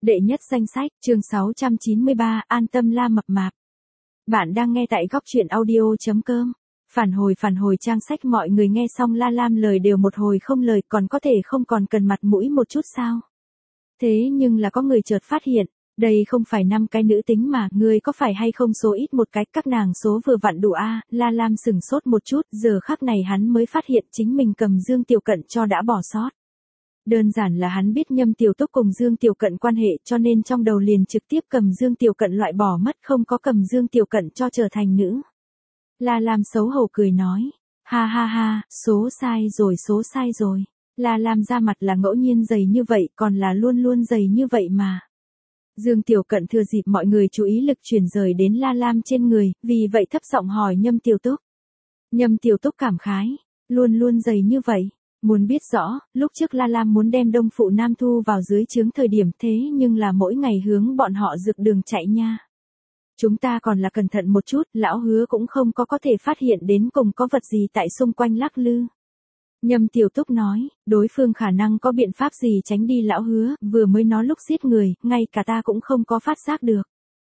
Đệ nhất danh sách, chương 693, an tâm la mập mạp. Bạn đang nghe tại góc truyện audio.com. Phản hồi trang sách, mọi người nghe xong La Lam lời đều một hồi không lời, còn có thể không còn cần mặt mũi một chút sao? Thế nhưng là có người chợt phát hiện, đây không phải 5 cái nữ tính mà, ngươi có phải hay không số ít một cái, các nàng số vừa vặn đủ a. La Lam sửng sốt một chút, giờ khắc này hắn mới phát hiện chính mình cầm Dương Tiểu Cận cho đã bỏ sót. Đơn giản là hắn biết Nhâm Tiểu Túc cùng Dương Tiểu Cận quan hệ, cho nên trong đầu liền trực tiếp cầm Dương Tiểu Cận loại bỏ mất, không có cầm Dương Tiểu Cận cho trở thành nữ. La Lam xấu hổ cười nói, ha ha ha, số sai rồi. La Lam ra mặt là ngẫu nhiên dày như vậy, còn là luôn luôn dày như vậy mà. Dương Tiểu Cận thừa dịp mọi người chú ý lực chuyển rời đến La Lam trên người, vì vậy thấp giọng hỏi Nhâm Tiểu Túc. Nhâm Tiểu Túc cảm khái, luôn luôn dày như vậy. Muốn biết rõ, lúc trước La Lam muốn đem Đông Phụ Nam thu vào dưới trướng thời điểm, thế nhưng là mỗi ngày hướng bọn họ dược đường chạy nha. Chúng ta còn là cẩn thận một chút, lão Hứa cũng không có thể phát hiện đến cùng có vật gì tại xung quanh lắc lư. Nhâm Tiểu Túc nói, đối phương khả năng có biện pháp gì tránh đi lão Hứa, vừa mới nói lúc giết người, ngay cả ta cũng không có phát giác được.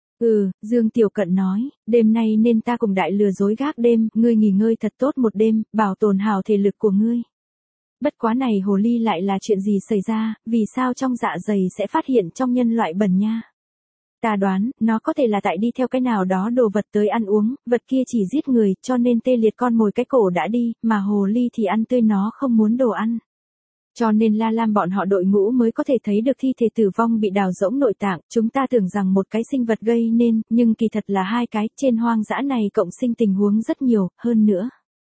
Dương Tiểu Cận nói, đêm nay nên ta cùng đại lừa dối gác đêm, ngươi nghỉ ngơi thật tốt một đêm, bảo tồn hào thể lực của ngươi. Bất quá này hồ ly lại là chuyện gì xảy ra, vì sao trong dạ dày sẽ phát hiện trong nhân loại bẩn nha? Ta đoán, nó có thể là tại đi theo cái nào đó đồ vật tới ăn uống, vật kia chỉ giết người, cho nên tê liệt con mồi cái cổ đã đi, mà hồ ly thì ăn tươi, nó không muốn đồ ăn. Cho nên La Lam bọn họ đội ngũ mới có thể thấy được thi thể tử vong bị đào rỗng nội tạng, chúng ta tưởng rằng một cái sinh vật gây nên, nhưng kỳ thật là 2 cái, trên hoang dã này cộng sinh tình huống rất nhiều, hơn nữa.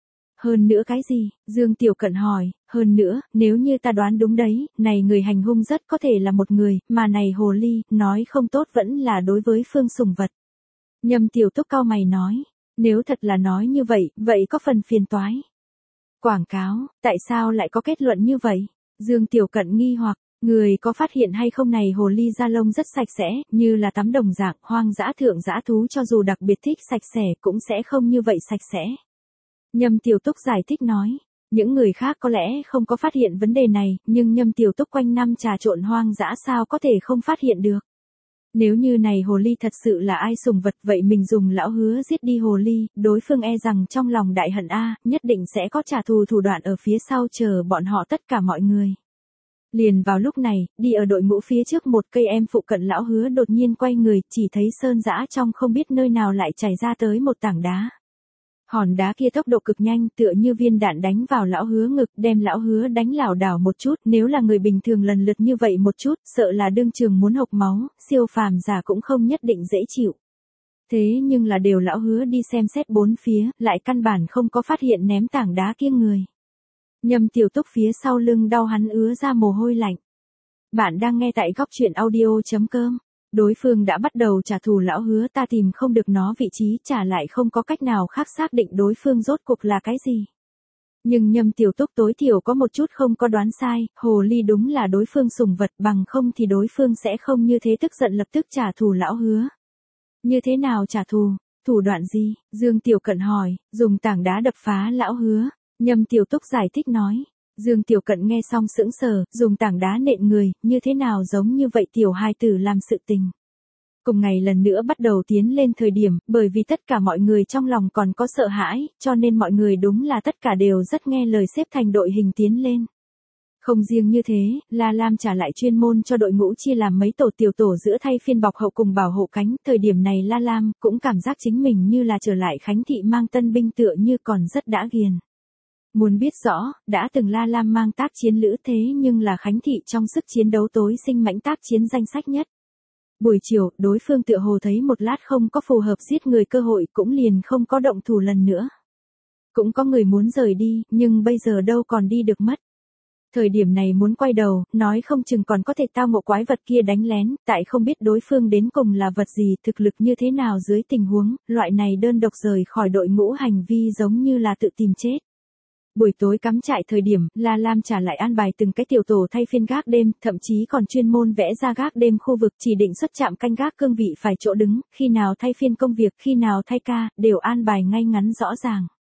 Hơn nữa cái gì? Dương Tiểu Cận hỏi, hơn nữa, nếu như ta đoán đúng đấy, này người hành hung rất có thể là một người, mà này hồ ly, nói không tốt vẫn là đối với phương sủng vật. Nhâm Tiểu Túc cau mày nói, nếu thật là nói như vậy, vậy có phần phiền toái. Quảng cáo, tại sao lại có kết luận như vậy? Dương Tiểu Cận nghi hoặc, người có phát hiện hay không này hồ ly da lông rất sạch sẽ, như là tắm đồng dạng, hoang dã thượng dã thú cho dù đặc biệt thích sạch sẽ cũng sẽ không như vậy sạch sẽ. Nhâm Tiểu Túc giải thích nói, những người khác có lẽ không có phát hiện vấn đề này, nhưng Nhâm Tiểu Túc quanh năm trà trộn hoang dã sao có thể không phát hiện được. Nếu như này hồ ly thật sự là ai sủng vật, vậy mình dùng lão Hứa giết đi hồ ly, đối phương e rằng trong lòng đại hận nhất định sẽ có trả thù thủ đoạn ở phía sau chờ bọn họ tất cả mọi người. Liền vào lúc này, đi ở đội ngũ phía trước một cây em phụ cận lão Hứa đột nhiên quay người, chỉ thấy sơn dã trong không biết nơi nào lại chảy ra tới một tảng đá. Hòn đá kia tốc độ cực nhanh, tựa như viên đạn đánh vào lão Hứa ngực, đem lão Hứa đánh lảo đảo một chút, nếu là người bình thường lần lượt như vậy một chút, sợ là đương trường muốn hộc máu, siêu phàm giả cũng không nhất định dễ chịu. Thế nhưng là đều lão Hứa đi xem xét bốn phía, lại căn bản không có phát hiện ném tảng đá kia người. Nhâm Tiểu Túc phía sau lưng đau, hắn ứa ra mồ hôi lạnh. Bạn đang nghe tại góc truyện audio.com. Đối phương đã bắt đầu trả thù lão Hứa, ta tìm không được nó vị trí, trả lại không có cách nào khác xác định đối phương rốt cuộc là cái gì. Nhưng Nhâm Tiểu Túc tối thiểu có một chút không có đoán sai, hồ ly đúng là đối phương sủng vật, bằng không thì đối phương sẽ không như thế tức giận lập tức trả thù lão Hứa. Như thế nào trả thù? Thủ đoạn gì? Dương Tiểu Cận hỏi, dùng tảng đá đập phá lão Hứa. Nhâm Tiểu Túc giải thích nói. Dương Tiểu Cận nghe xong sững sờ, dùng tảng đá nện người, như thế nào giống như vậy tiểu hài tử làm sự tình. Cùng ngày lần nữa bắt đầu tiến lên thời điểm, bởi vì tất cả mọi người trong lòng còn có sợ hãi, cho nên mọi người đúng là tất cả đều rất nghe lời xếp thành đội hình tiến lên. Không riêng như thế, La Lam trả lại chuyên môn cho đội ngũ chia làm mấy tổ tiểu tổ giữa thay phiên bọc hậu cùng bảo hộ cánh, thời điểm này La Lam cũng cảm giác chính mình như là trở lại Khánh Thị mang tân binh, tựa như còn rất đã ghiền. Muốn biết rõ, đã từng La Lam mang tác chiến lữ, thế nhưng là Khánh Thị trong sức chiến đấu tối sinh mãnh tác chiến danh sách nhất. Buổi chiều, đối phương tựa hồ thấy một lát không có phù hợp giết người cơ hội, cũng liền không có động thủ lần nữa. Cũng có người muốn rời đi, nhưng bây giờ đâu còn đi được mất. Thời điểm này muốn quay đầu, nói không chừng còn có thể tao ngộ quái vật kia đánh lén, tại không biết đối phương đến cùng là vật gì, thực lực như thế nào dưới tình huống, loại này đơn độc rời khỏi đội ngũ hành vi giống như là tự tìm chết. Buổi tối cắm trại thời điểm, La Lam trả lại an bài từng cái tiểu tổ thay phiên gác đêm, thậm chí còn chuyên môn vẽ ra gác đêm khu vực, chỉ định xuất trạm canh gác cương vị phải chỗ đứng, khi nào thay phiên công việc, khi nào thay ca, đều an bài ngay ngắn rõ ràng.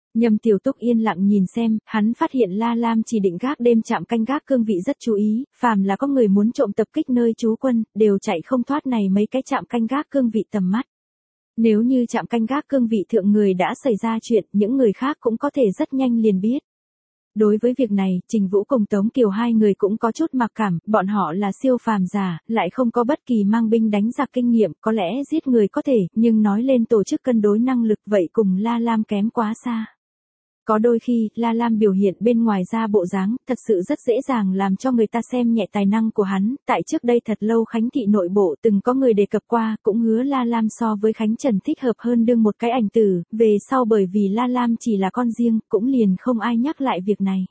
Nhâm Tiểu Túc yên lặng nhìn xem, hắn phát hiện La Lam chỉ định gác đêm trạm canh gác cương vị rất chú ý, phàm là có người muốn trộm tập kích nơi trú quân, đều chạy không thoát này mấy cái trạm canh gác cương vị tầm mắt. Nếu như trạm canh gác cương vị thượng người đã xảy ra chuyện, những người khác cũng có thể rất nhanh liền biết. Đối với việc này, Trình Vũ cùng Tống Kiều hai người cũng có chút mặc cảm, bọn họ là siêu phàm giả, lại không có bất kỳ mang binh đánh giặc kinh nghiệm, có lẽ giết người có thể, nhưng nói lên tổ chức cân đối năng lực vậy cùng La Lam kém quá xa. Có đôi khi, La Lam biểu hiện bên ngoài ra bộ dáng, thật sự rất dễ dàng làm cho người ta xem nhẹ tài năng của hắn, tại trước đây thật lâu Khánh Thị nội bộ từng có người đề cập qua, cũng hứa La Lam so với Khánh Trần thích hợp hơn đương một cái ảnh tử, về sau bởi vì La Lam chỉ là con riêng, cũng liền không ai nhắc lại việc này.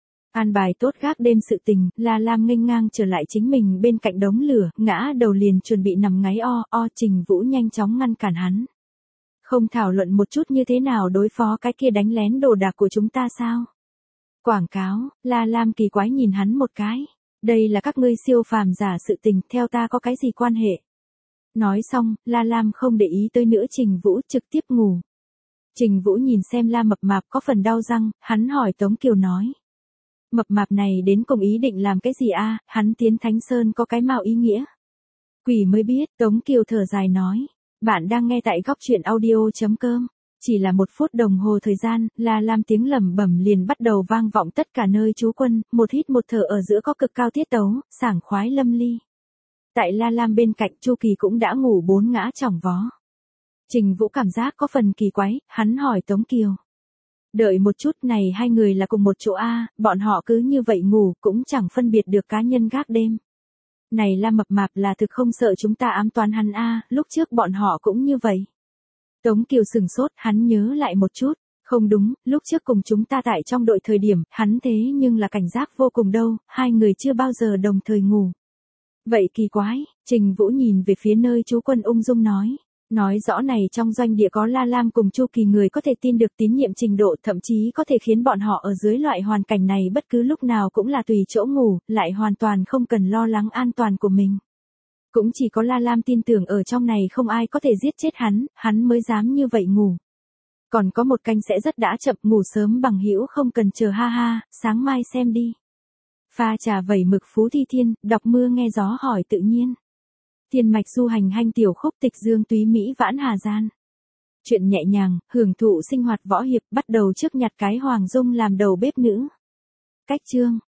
An bài tốt gác đêm sự tình, La Lam nghênh ngang trở lại chính mình bên cạnh đống lửa, ngã đầu liền chuẩn bị nằm ngáy Trình Vũ nhanh chóng ngăn cản hắn. Không thảo luận một chút như thế nào đối phó cái kia đánh lén đồ đạc của chúng ta sao? Quảng cáo, La Lam kỳ quái nhìn hắn một cái. Đây là các ngươi siêu phàm giả sự tình, theo ta có cái gì quan hệ? Nói xong, La Lam không để ý tới nữa Trình Vũ trực tiếp ngủ. Trình Vũ nhìn xem La Mập Mạp có phần đau răng, hắn hỏi Tống Kiều nói. Mập Mạp này đến cùng ý định làm cái gì a? Hắn tiến Thánh Sơn có cái mạo ý nghĩa. Quỷ mới biết, Tống Kiều thở dài nói. Bạn đang nghe tại góc truyện audio.com. Chỉ là 1 phút đồng hồ thời gian, La Lam tiếng lẩm bẩm liền bắt đầu vang vọng tất cả nơi trú quân, một hít một thở ở giữa có cực cao tiết tấu, sảng khoái lâm ly. Tại La Lam bên cạnh Chu Kỳ cũng đã ngủ 4 ngã chỏng vó. Trình Vũ cảm giác có phần kỳ quái, hắn hỏi Tống Kiều. Đợi một chút, này hai người là cùng một chỗ bọn họ cứ như vậy ngủ cũng chẳng phân biệt được cá nhân gác đêm. Này La Mập Mạp là thực không sợ chúng ta ám toán hắn lúc trước bọn họ cũng như vậy. Tống Kiều sừng sốt, hắn nhớ lại một chút, không đúng, lúc trước cùng chúng ta tại trong đội thời điểm, hắn thế nhưng là cảnh giác vô cùng đâu, hai người chưa bao giờ đồng thời ngủ. Vậy kỳ quái, Trình Vũ nhìn về phía nơi trú quân ung dung nói rõ này trong doanh địa có La Lam cùng Chu Kỳ người có thể tin được tín nhiệm trình độ, thậm chí có thể khiến bọn họ ở dưới loại hoàn cảnh này bất cứ lúc nào cũng là tùy chỗ ngủ, lại hoàn toàn không cần lo lắng an toàn của mình. Cũng chỉ có La Lam tin tưởng ở trong này không ai có thể giết chết hắn mới dám như vậy ngủ. Còn có một canh sẽ rất đã chậm, ngủ sớm bằng hữu không cần chờ sáng mai xem đi. Pha trà vẩy mực Phú Thi Thiên, đọc mưa nghe gió hỏi tự nhiên. Thiên mạch du hành hanh tiểu khúc tịch dương túy Mỹ vãn hà gian. Chuyện nhẹ nhàng, hưởng thụ sinh hoạt võ hiệp bắt đầu trước nhặt cái Hoàng Dung làm đầu bếp nữ. Cách chương.